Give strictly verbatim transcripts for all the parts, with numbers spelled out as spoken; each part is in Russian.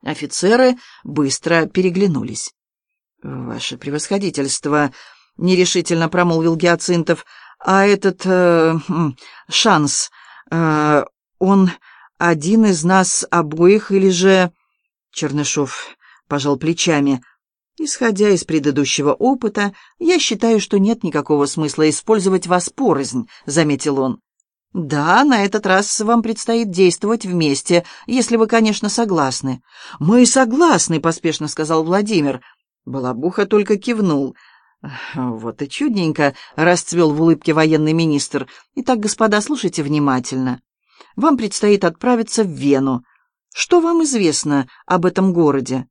Офицеры быстро переглянулись. «Ваше превосходительство», — нерешительно промолвил Гиацинтов, — «а этот э, шанс, э, он один из нас обоих или же...» Чернышов пожал плечами. «Исходя из предыдущего опыта, я считаю, что нет никакого смысла использовать вас порознь», — заметил он. «Да, на этот раз вам предстоит действовать вместе, если вы, конечно, согласны». «Мы согласны», — поспешно сказал Владимир. Балабуха только кивнул. «Вот и чудненько», — расцвел в улыбке военный министр. «Итак, господа, слушайте внимательно. Вам предстоит отправиться в Вену. Что вам известно об этом городе?»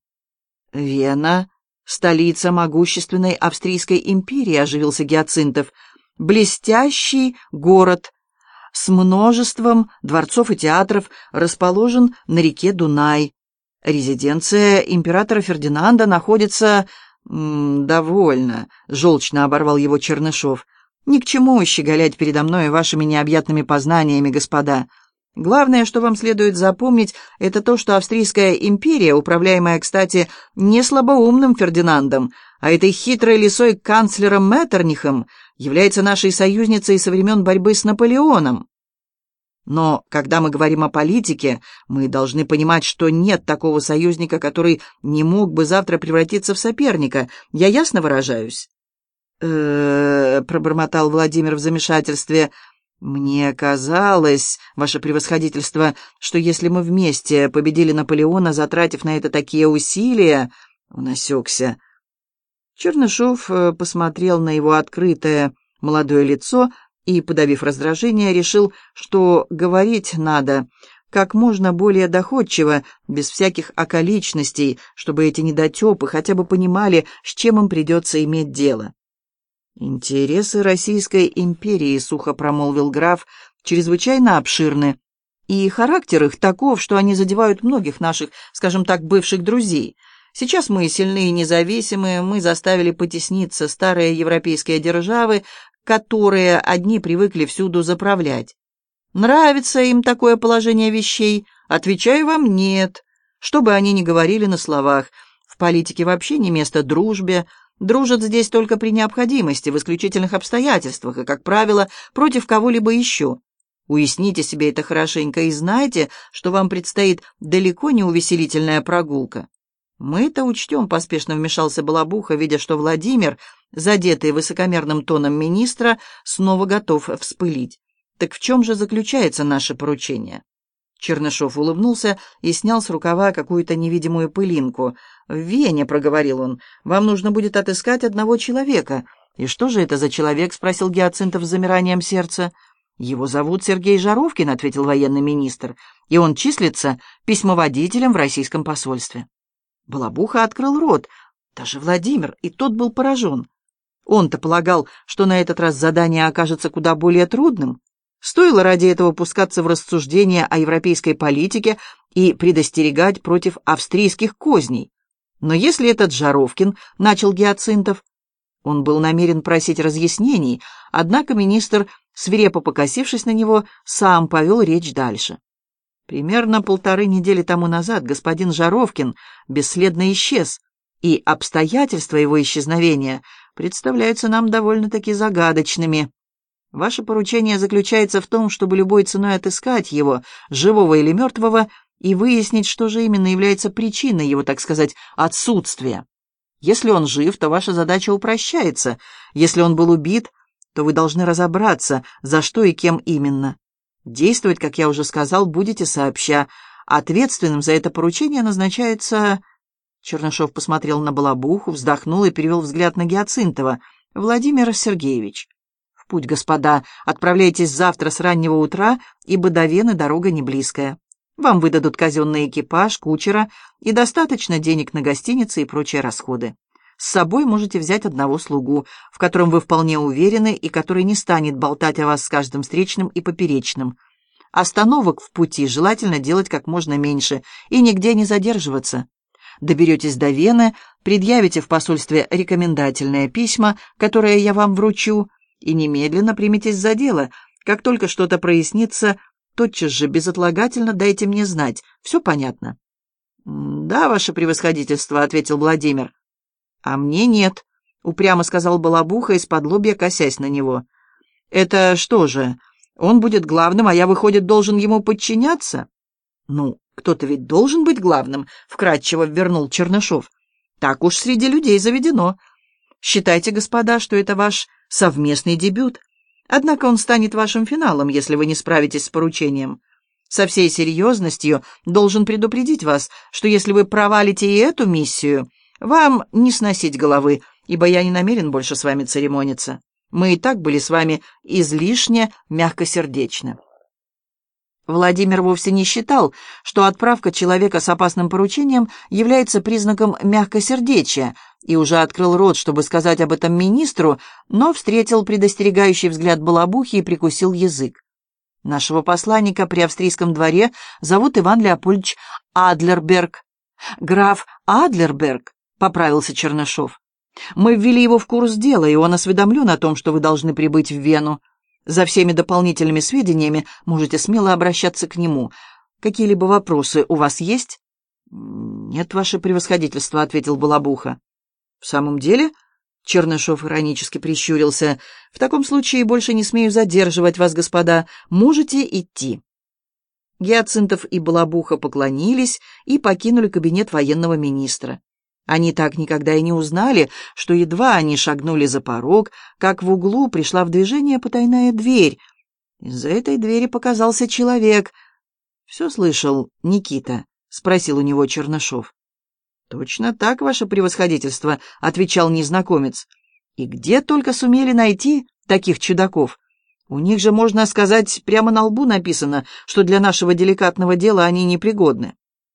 «Вена — столица могущественной Австрийской империи», — оживился Гиацинтов. «Блестящий город с множеством дворцов и театров, расположен на реке Дунай. Резиденция императора Фердинанда находится...» М, «Довольно», — желчно оборвал его Чернышов. «Ни к чему щеголять передо мной вашими необъятными познаниями, господа. Главное, что вам следует запомнить, это то, что Австрийская империя, управляемая, кстати, не слабоумным Фердинандом, а этой хитрой лисой канцлером Меттернихом, является нашей союзницей со времен борьбы с Наполеоном. Но когда мы говорим о политике, мы должны понимать, что нет такого союзника, который не мог бы завтра превратиться в соперника. Я ясно выражаюсь?» «Э-э-э», пробормотал Владимир в замешательстве. «Мне казалось, ваше превосходительство, что если мы вместе победили Наполеона, затратив на это такие усилия...» Он осекся. Чернышов посмотрел на его открытое молодое лицо и, подавив раздражение, решил, что говорить надо как можно более доходчиво, без всяких околичностей, чтобы эти недотепы хотя бы понимали, с чем им придется иметь дело. «Интересы Российской империи», — сухо промолвил граф, — «чрезвычайно обширны, и характер их таков, что они задевают многих наших, скажем так, бывших друзей. Сейчас мы сильны и независимы, мы заставили потесниться старые европейские державы, которые одни привыкли всюду заправлять. Нравится им такое положение вещей? Отвечаю вам, нет. Что бы они ни говорили на словах, в политике вообще не место дружбе. Дружат здесь только при необходимости, в исключительных обстоятельствах и, как правило, против кого-либо еще. Уясните себе это хорошенько и знайте, что вам предстоит далеко не увеселительная прогулка. Мы это учтем», — поспешно вмешался Балабуха, видя, что Владимир, задетый высокомерным тоном министра, снова готов вспылить. «Так в чем же заключается наше поручение?» Чернышов улыбнулся и снял с рукава какую-то невидимую пылинку. «В Вене», — проговорил он, — «вам нужно будет отыскать одного человека». «И что же это за человек?» — спросил Гиацинтов с замиранием сердца. «Его зовут Сергей Жаровкин», — ответил военный министр, «и он числится письмоводителем в российском посольстве». Балабуха открыл рот. Даже Владимир, и тот был поражен. Он-то полагал, что на этот раз задание окажется куда более трудным. Стоило ради этого пускаться в рассуждения о европейской политике и предостерегать против австрийских козней. Но если этот Жаровкин, начал Гиацинтов, он был намерен просить разъяснений, однако министр, свирепо покосившись на него, сам повел речь дальше. Примерно полторы недели тому назад господин Жаровкин бесследно исчез, и обстоятельства его исчезновения представляются нам довольно-таки загадочными. Ваше поручение заключается в том, чтобы любой ценой отыскать его, живого или мертвого, и выяснить, что же именно является причиной его, так сказать, отсутствия. Если он жив, то ваша задача упрощается. Если он был убит, то вы должны разобраться, за что и кем именно. Действовать, как я уже сказал, будете сообща. Ответственным за это поручение назначается...» Чернышов посмотрел на Балабуху, вздохнул и перевел взгляд на Гиацинтова. «Владимир Сергеевич, в путь, господа, отправляйтесь завтра с раннего утра, ибо до Вены дорога не близкая. Вам выдадут казенный экипаж, кучера и достаточно денег на гостиницы и прочие расходы. С собой можете взять одного слугу, в котором вы вполне уверены и который не станет болтать о вас с каждым встречным и поперечным. Остановок в пути желательно делать как можно меньше и нигде не задерживаться. Доберетесь до Вены, предъявите в посольстве рекомендательные письма, которые я вам вручу, и немедленно приметесь за дело. Как только что-то прояснится, тотчас же безотлагательно дайте мне знать. Все понятно?» «Да, ваше превосходительство», — ответил Владимир. «А мне нет», — упрямо сказал Балабуха, из-под-лобья косясь на него. «Это что же, он будет главным, а я, выходит, должен ему подчиняться?» «Ну, кто-то ведь должен быть главным», — вкратчиво вернул Чернышов. «Так уж среди людей заведено. Считайте, господа, что это ваш совместный дебют. Однако он станет вашим финалом, если вы не справитесь с поручением. Со всей серьезностью должен предупредить вас, что если вы провалите и эту миссию, вам не сносить головы, ибо я не намерен больше с вами церемониться. Мы и так были с вами излишне мягкосердечны». Владимир вовсе не считал, что отправка человека с опасным поручением является признаком мягкосердечия, и уже открыл рот, чтобы сказать об этом министру, но встретил предостерегающий взгляд Балабухи и прикусил язык. «Нашего посланника при австрийском дворе зовут Иван Леопольдович Адлерберг». «Граф Адлерберг», — поправился Чернышов. «Мы ввели его в курс дела, и он осведомлен о том, что вы должны прибыть в Вену. За всеми дополнительными сведениями можете смело обращаться к нему. Какие-либо вопросы у вас есть?» «Нет, ваше превосходительство», — ответил Балабуха. «В самом деле?» — Чернышов иронически прищурился. «В таком случае больше не смею задерживать вас, господа. Можете идти». Гиацинтов и Балабуха поклонились и покинули кабинет военного министра. Они так никогда и не узнали, что едва они шагнули за порог, как в углу пришла в движение потайная дверь. Из-за этой двери показался человек. «Все слышал, Никита?» — спросил у него Чернышов. «Точно так, ваше превосходительство», — отвечал незнакомец. «И где только сумели найти таких чудаков? У них же, можно сказать, прямо на лбу написано, что для нашего деликатного дела они непригодны».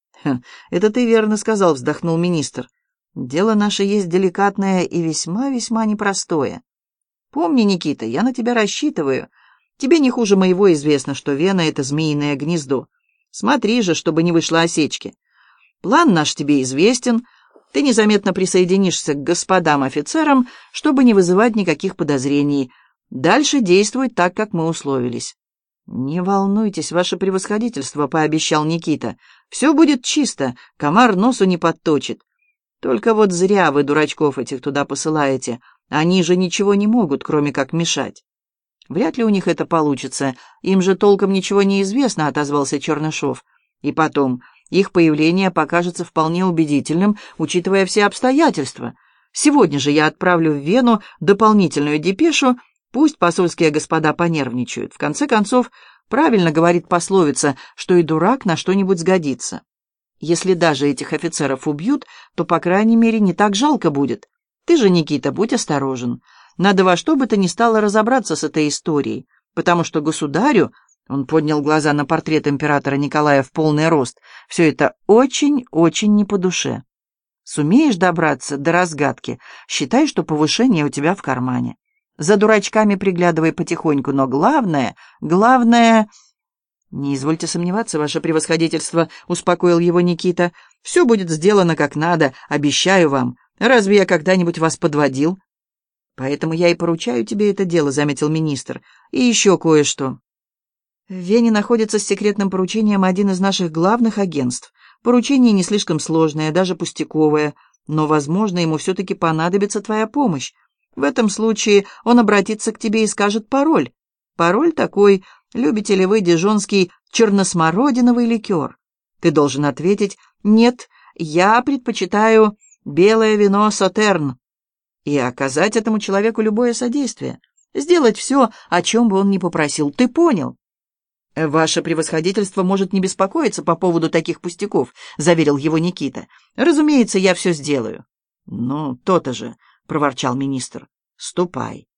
«Это ты верно сказал», — вздохнул министр. «Дело наше есть деликатное и весьма-весьма непростое. Помни, Никита, я на тебя рассчитываю. Тебе не хуже моего известно, что Вена — это змеиное гнездо. Смотри же, чтобы не вышло осечки. План наш тебе известен. Ты незаметно присоединишься к господам офицерам, чтобы не вызывать никаких подозрений. Дальше действуй так, как мы условились». «Не волнуйтесь, ваше превосходительство», — пообещал Никита. «Все будет чисто, комар носу не подточит. Только вот зря вы дурачков этих туда посылаете. Они же ничего не могут, кроме как мешать». «Вряд ли у них это получится. Им же толком ничего не известно», — отозвался Чернышов. «И потом, их появление покажется вполне убедительным, учитывая все обстоятельства. Сегодня же я отправлю в Вену дополнительную депешу. Пусть посольские господа понервничают. В конце концов, правильно говорит пословица, что и дурак на что-нибудь сгодится. Если даже этих офицеров убьют, то, по крайней мере, не так жалко будет. Ты же, Никита, будь осторожен. Надо во что бы то ни стало разобраться с этой историей, потому что государю, он поднял глаза на портрет императора Николая в полный рост, все это очень-очень не по душе. Сумеешь добраться до разгадки, считай, что повышение у тебя в кармане. За дурачками приглядывай потихоньку, но главное, главное... «Не извольте сомневаться, ваше превосходительство», — успокоил его Никита. «Все будет сделано как надо, обещаю вам. Разве я когда-нибудь вас подводил?» «Поэтому я и поручаю тебе это дело», — заметил министр. «И еще кое-что. В Вене находится с секретным поручением один из наших главных агентств. Поручение не слишком сложное, даже пустяковое, но, возможно, ему все-таки понадобится твоя помощь. В этом случае он обратится к тебе и скажет пароль. Пароль такой: любите ли вы дижонский черносмородиновый ликер? Ты должен ответить: нет, я предпочитаю белое вино Сотерн. И оказать этому человеку любое содействие. Сделать все, о чем бы он ни попросил. Ты понял? «Ваше превосходительство может не беспокоиться по поводу таких пустяков», — заверил его Никита. «Разумеется, я все сделаю». «Ну, то-то же», — проворчал министр. «Ступай».